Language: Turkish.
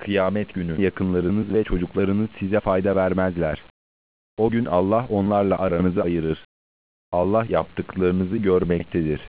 kıyamet günü yakınlarınız ve çocuklarınız size fayda vermezler. O gün Allah onlarla aranızı ayırır. Allah yaptıklarınızı görmektedir.